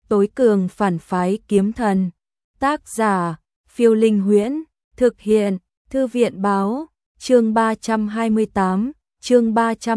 Tối cường phản phái kiếm thần. Tác giả, Phiêu Linh Huyễn. Thực hiện, Thư viện Báo. Chương 328, chương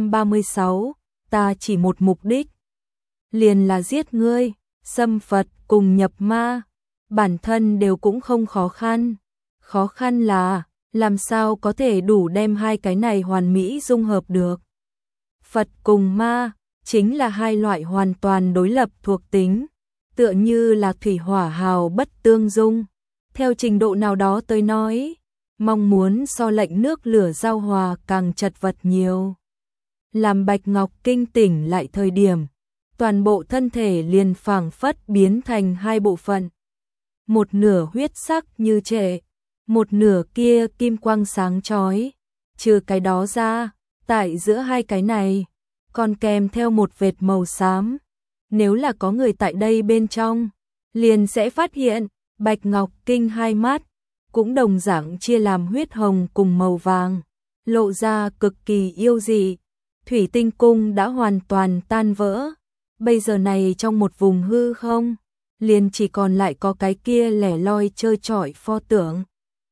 336. Ta chỉ một mục đích. Liền là giết ngươi, xâm Phật cùng nhập ma. Bản thân đều cũng không khó khăn. Khó khăn là, làm sao có thể đủ đem hai cái này hoàn mỹ dung hợp được. Phật cùng ma, chính là hai loại hoàn toàn đối lập thuộc tính. Tựa như là thủy hỏa hào bất tương dung. Theo trình độ nào đó tới nói, mong muốn so lệnh nước lửa giao hòa càng chật vật nhiều. Làm Bạch Ngọc Kinh tỉnh lại thời điểm, toàn bộ thân thể liền phảng phất biến thành hai bộ phận. Một nửa huyết sắc như trệ, một nửa kia kim quang sáng chói. Trừ cái đó ra, tại giữa hai cái này, còn kèm theo một vệt màu xám. Nếu là có người tại đây bên trong, liền sẽ phát hiện, Bạch Ngọc Kinh hai mắt, cũng đồng dạng chia làm huyết hồng cùng màu vàng, lộ ra cực kỳ yêu dị. Thủy tinh cung đã hoàn toàn tan vỡ, bây giờ này trong một vùng hư không, liền chỉ còn lại có cái kia lẻ loi trơ trọi pho tượng.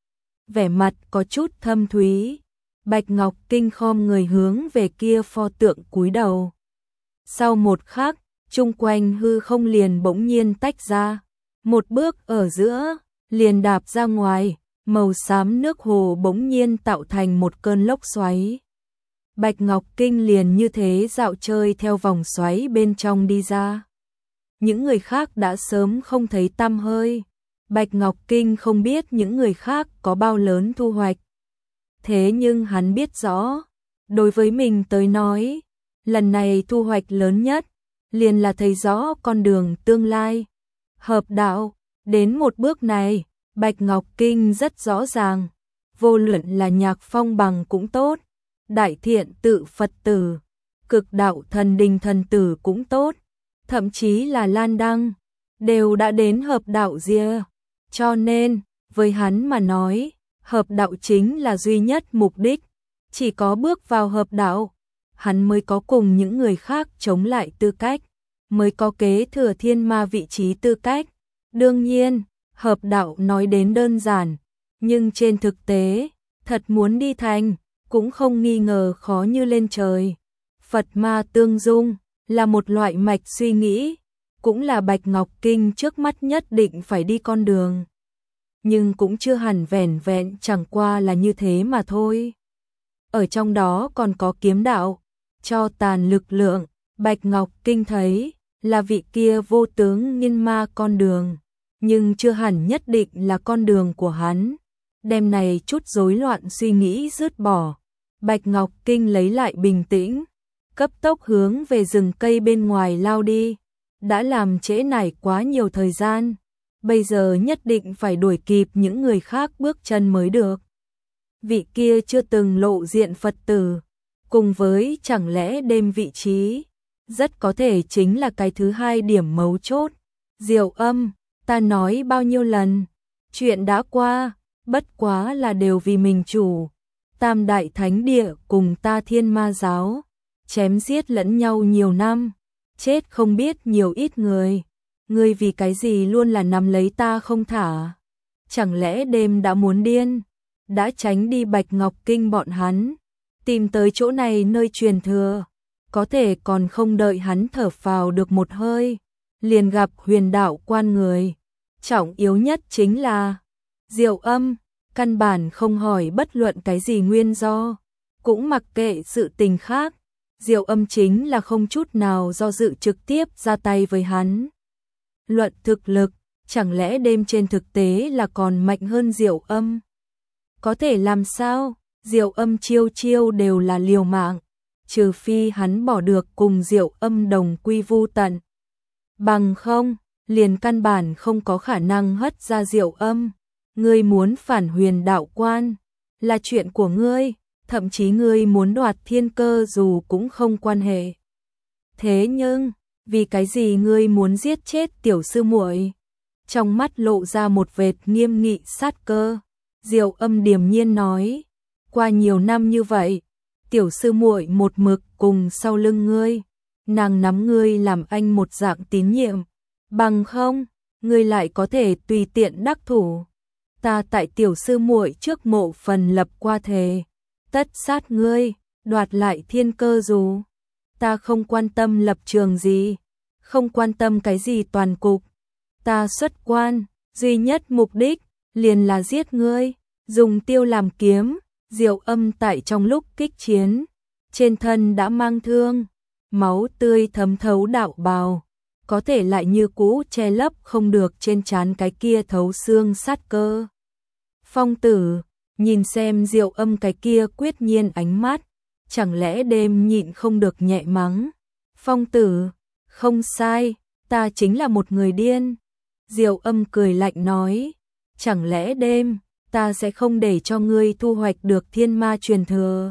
Vẻ mặt có chút thâm thúy, Bạch Ngọc Kinh khom người hướng về kia pho tượng cúi đầu. Sau một khắc, chung quanh hư không liền bỗng nhiên tách ra, một bước ở giữa, liền đạp ra ngoài, màu xám nước hồ bỗng nhiên tạo thành một cơn lốc xoáy. Bạch Ngọc Kinh liền như thế dạo chơi theo vòng xoáy bên trong đi ra. Những người khác đã sớm không thấy tăm hơi. Bạch Ngọc Kinh không biết những người khác có bao lớn thu hoạch. Thế nhưng hắn biết rõ, đối với mình tới nói, lần này thu hoạch lớn nhất, liền là thấy rõ con đường tương lai. Hợp đạo, đến một bước này, Bạch Ngọc Kinh rất rõ ràng, vô luận là Nhạc Phong Bằng cũng tốt, Đại Thiện Tự Phật tử, Cực Đạo Thần Đình thần tử cũng tốt, thậm chí là Lan Đăng, đều đã đến hợp đạo rìa. Cho nên, với hắn mà nói, hợp đạo chính là duy nhất mục đích. Chỉ có bước vào hợp đạo, hắn mới có cùng những người khác chống lại tư cách, mới có kế thừa thiên ma vị trí tư cách. Đương nhiên, hợp đạo nói đến đơn giản, nhưng trên thực tế, thật muốn đi thành, cũng không nghi ngờ khó như lên trời. Phật ma tương dung là một loại mạch suy nghĩ, cũng là Bạch Ngọc Kinh trước mắt nhất định phải đi con đường. Nhưng cũng chưa hẳn vẻn vẹn chẳng qua là như thế mà thôi. Ở trong đó còn có kiếm đạo, cho tàn lực lượng, Bạch Ngọc Kinh thấy là vị kia vô tướng nhân ma con đường, nhưng chưa hẳn nhất định là con đường của hắn. Đêm này chút rối loạn suy nghĩ dứt bỏ, Bạch Ngọc Kinh lấy lại bình tĩnh, cấp tốc hướng về rừng cây bên ngoài lao đi. Đã làm trễ nải quá nhiều thời gian, bây giờ nhất định phải đuổi kịp những người khác bước chân mới được. Vị kia chưa từng lộ diện Phật tử, cùng với chẳng lẽ đêm vị trí, rất có thể chính là cái thứ hai điểm mấu chốt. Diệu Âm, ta nói bao nhiêu lần, chuyện đã qua, bất quá là đều vì mình chủ. Tam Đại Thánh Địa cùng ta Thiên Ma Giáo, chém giết lẫn nhau nhiều năm, chết không biết nhiều ít người. Ngươi vì cái gì luôn là nắm lấy ta không thả? Chẳng lẽ đêm đã muốn điên? Đã tránh đi Bạch Ngọc Kinh bọn hắn, tìm tới chỗ này nơi truyền thừa, có thể còn không đợi hắn thở phào được một hơi, liền gặp Huyền Đạo Quan người. Trọng yếu nhất chính là Diệu Âm, căn bản không hỏi bất luận cái gì nguyên do, cũng mặc kệ sự tình khác. Diệu Âm chính là không chút nào do dự trực tiếp ra tay với hắn. Luận thực lực, chẳng lẽ đêm trên thực tế là còn mạnh hơn Diệu Âm? Có thể làm sao? Diệu Âm chiêu chiêu đều là liều mạng, trừ phi hắn bỏ được cùng Diệu Âm đồng quy vu tận. Bằng không, liền căn bản không có khả năng hất ra Diệu Âm. Ngươi muốn phản Huyền Đạo Quan, là chuyện của ngươi, thậm chí ngươi muốn đoạt thiên cơ dù cũng không quan hệ. Thế nhưng, vì cái gì ngươi muốn giết chết tiểu sư muội? Trong mắt lộ ra một vệt nghiêm nghị sát cơ. Diệu Âm điềm nhiên nói, qua nhiều năm như vậy, tiểu sư muội một mực cùng sau lưng ngươi, nàng nắm ngươi làm anh một dạng tín nhiệm, Bằng không, ngươi lại có thể tùy tiện đắc thủ. Ta tại tiểu sư muội trước mộ phần lập qua thề, tất sát ngươi, đoạt lại thiên cơ dù. Ta không quan tâm lập trường gì, không quan tâm cái gì toàn cục. Ta xuất quan, duy nhất mục đích, liền là giết ngươi, dùng tiêu làm kiếm. Diệu Âm tại trong lúc kích chiến, trên thân đã mang thương, máu tươi thấm thấu đạo bào, có thể lại như cũ che lấp không được trên trán cái kia thấu xương sát cơ. Phong Tử, nhìn xem Diệu Âm cái kia quyết nhiên ánh mắt, chẳng lẽ đêm nhịn không được nhẹ mắng. Phong Tử, không sai, ta chính là một người điên. Diệu Âm cười lạnh nói, chẳng lẽ đêm, ta sẽ không để cho ngươi thu hoạch được thiên ma truyền thừa.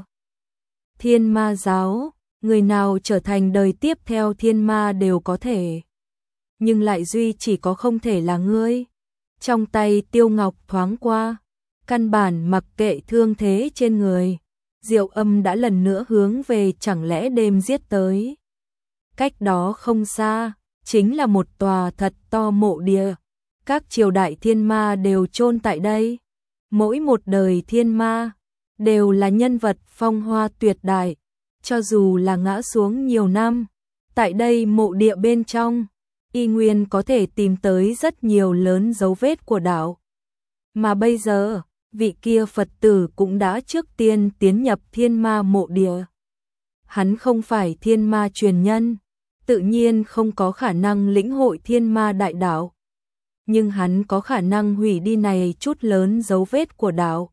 Thiên ma giáo, người nào trở thành đời tiếp theo thiên ma đều có thể. Nhưng lại duy chỉ có không thể là ngươi. Trong tay Tiêu Ngọc thoáng qua, căn bản mặc kệ thương thế trên người. Diệu Âm đã lần nữa hướng về chẳng lẽ đêm giết tới. Cách đó không xa, chính là một tòa thật to mộ địa. Các triều đại thiên ma đều chôn tại đây. Mỗi một đời thiên ma đều là nhân vật phong hoa tuyệt đại, cho dù là ngã xuống nhiều năm, tại đây mộ địa bên trong, y nguyên có thể tìm tới rất nhiều lớn dấu vết của đạo. Mà bây giờ, vị kia Phật tử cũng đã trước tiên tiến nhập thiên ma mộ địa. Hắn không phải thiên ma truyền nhân, tự nhiên không có khả năng lĩnh hội thiên ma đại đạo. Nhưng hắn có khả năng hủy đi này chút lớn dấu vết của đạo.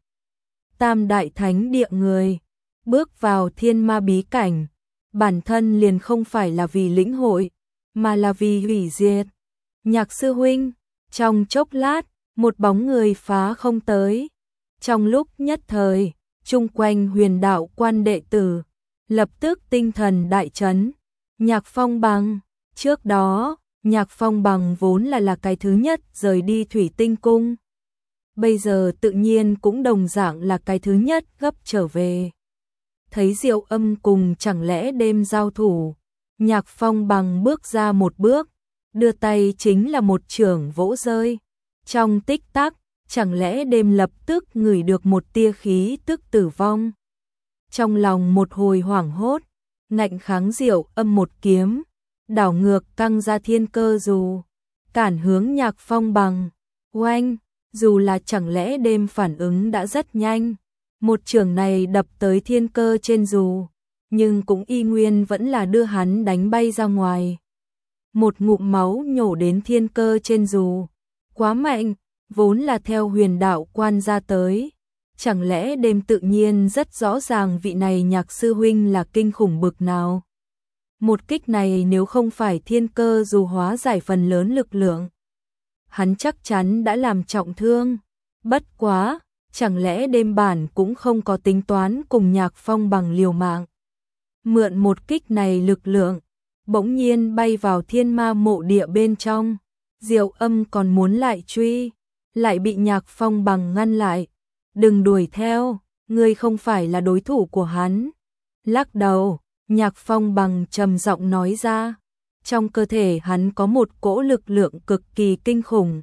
Tam đại thánh địa người, bước vào thiên ma bí cảnh, bản thân liền không phải là vì lĩnh hội, mà là vì hủy diệt. Nhạc sư huynh, trong chốc lát, một bóng người phá không tới. Trong lúc nhất thời, chung quanh huyền đạo quan đệ tử, lập tức tinh thần đại chấn. Nhạc Phong Bằng, trước đó, Nhạc Phong Bằng vốn là cái thứ nhất rời đi Thủy Tinh Cung. Bây giờ tự nhiên cũng đồng dạng là cái thứ nhất gấp trở về. Thấy Diệu Âm cùng chẳng lẽ đêm giao thủ, Nhạc Phong Bằng bước ra một bước, đưa tay chính là một chưởng vỗ rơi. Trong tích tắc, chẳng lẽ đêm lập tức ngửi được một tia khí tức tử vong. Trong lòng một hồi hoảng hốt, ngạnh kháng Diệu Âm một kiếm, đảo ngược căng ra thiên cơ dù, cản hướng Nhạc Phong Bằng. Oanh, dù là chẳng lẽ đêm phản ứng đã rất nhanh, một chưởng này đập tới thiên cơ trên dù, nhưng cũng y nguyên vẫn là đưa hắn đánh bay ra ngoài. Một ngụm máu nhổ đến thiên cơ trên dù, quá mạnh, vốn là theo huyền đạo quan ra tới. Chẳng lẽ đêm tự nhiên rất rõ ràng vị này Nhạc sư huynh là kinh khủng bực nào. Một kích này nếu không phải thiên cơ dù hóa giải phần lớn lực lượng, hắn chắc chắn đã làm trọng thương. Bất quá, chẳng lẽ đêm bản cũng không có tính toán cùng Nhạc Phong Bằng liều mạng. Mượn một kích này lực lượng, bỗng nhiên bay vào thiên ma mộ địa bên trong. Diệu Âm còn muốn lại truy, lại bị Nhạc Phong Bằng ngăn lại. Đừng đuổi theo, ngươi không phải là đối thủ của hắn. Lắc đầu, Nhạc Phong Bằng trầm giọng nói ra. Trong cơ thể hắn có một cỗ lực lượng cực kỳ kinh khủng.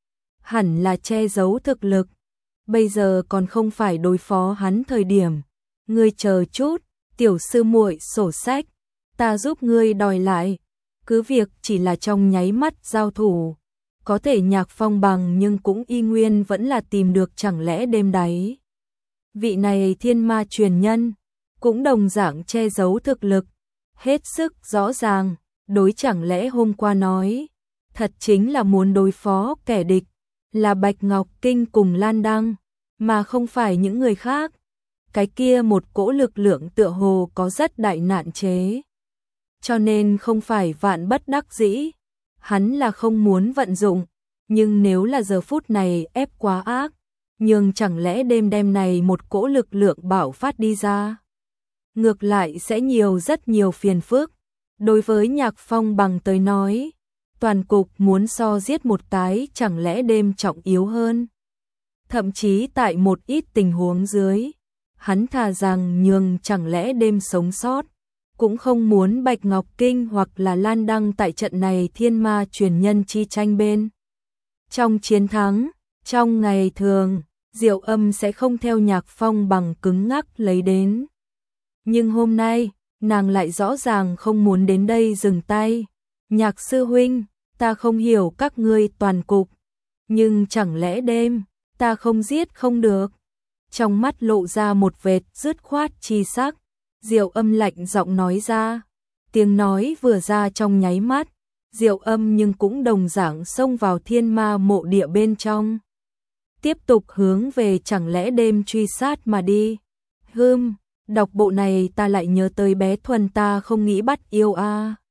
Hẳn là che giấu thực lực. Bây giờ còn không phải đối phó hắn thời điểm. Ngươi chờ chút, tiểu sư muội sổ sách. Ta giúp ngươi đòi lại. Cứ việc chỉ là trong nháy mắt giao thủ. Có thể Nhạc Phong Bằng nhưng cũng y nguyên vẫn là tìm được chẳng lẽ đêm đáy. Vị này thiên ma truyền nhân, cũng đồng dạng che giấu thực lực. Hết sức rõ ràng, đối chẳng lẽ hôm qua nói, thật chính là muốn đối phó kẻ địch, là Bạch Ngọc Kinh cùng Lan Đăng, mà không phải những người khác. Cái kia một cỗ lực lượng tựa hồ có rất đại nạn chế. Cho nên không phải vạn bất đắc dĩ, hắn là không muốn vận dụng, nhưng nếu là giờ phút này ép quá ác, nhưng chẳng lẽ đêm này một cỗ lực lượng bạo phát đi ra, ngược lại sẽ rất nhiều phiền phức. Đối với Nhạc Phong Bằng tới nói, toàn cục muốn so giết một cái chẳng lẽ đêm trọng yếu hơn. Thậm chí tại một ít tình huống dưới, hắn thà rằng nhường chẳng lẽ đêm sống sót, cũng không muốn Bạch Ngọc Kinh hoặc là Lan Đăng tại trận này thiên ma truyền nhân chi tranh bên. Trong chiến thắng, trong ngày thường, Diệu Âm sẽ không theo Nhạc Phong bằng cứng ngắc lấy đến. Nhưng hôm nay, nàng lại rõ ràng không muốn đến đây dừng tay. Nhạc sư huynh, ta không hiểu các ngươi toàn cục, nhưng chẳng lẽ đêm, ta không giết không được. Trong mắt lộ ra một vệt dứt khoát chi sắc, Diệu Âm lạnh giọng nói ra. Tiếng nói vừa ra trong nháy mắt, Diệu Âm nhưng cũng đồng dạng xông vào thiên ma mộ địa bên trong. Tiếp tục hướng về chẳng lẽ đêm truy sát mà đi. Đọc bộ này ta lại nhớ tới bé Thuần ta không nghĩ bắt yêu a.